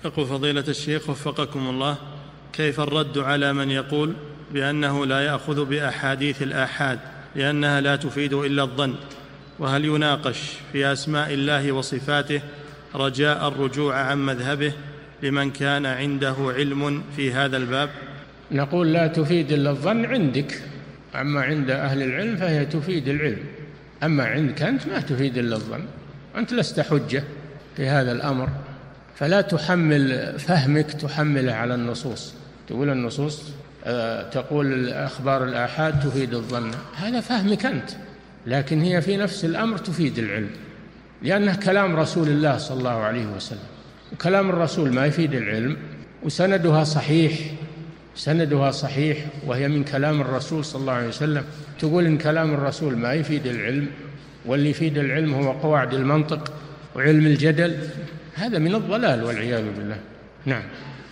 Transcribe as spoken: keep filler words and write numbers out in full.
يقول فضيلة الشيخ وفقكم الله، كيف الرد على من يقول بأنه لا يأخذ بأحاديث الآحاد لأنها لا تفيد إلا الظن؟ وهل يناقش في أسماء الله وصفاته رجاء الرجوع عن مذهبه لمن كان عنده علم في هذا الباب؟ نقول لا تفيد إلا الظن عندك، أما عند أهل العلم فهي تفيد العلم، أما عندك أنت ما تفيد إلا الظن، أنت لست حجة في هذا الأمر، فلا تحمل فهمك تحمله على النصوص، تقول النصوص آه تقول أخبار الآحاد تفيد الظن، هذا فهمك أنت، لكن هي في نفس الأمر تفيد العلم، لأنه كلام رسول الله صلى الله عليه وسلم، وكلام الرسول ما يفيد العلم، وسندها صحيح، سندها صحيح وهي من كلام الرسول صلى الله عليه وسلم، تقول إن كلام الرسول ما يفيد العلم، واللي يفيد العلم هو قواعد المنطق وعلم الجدل، هذا من الضلال والعياذ بالله. نعم.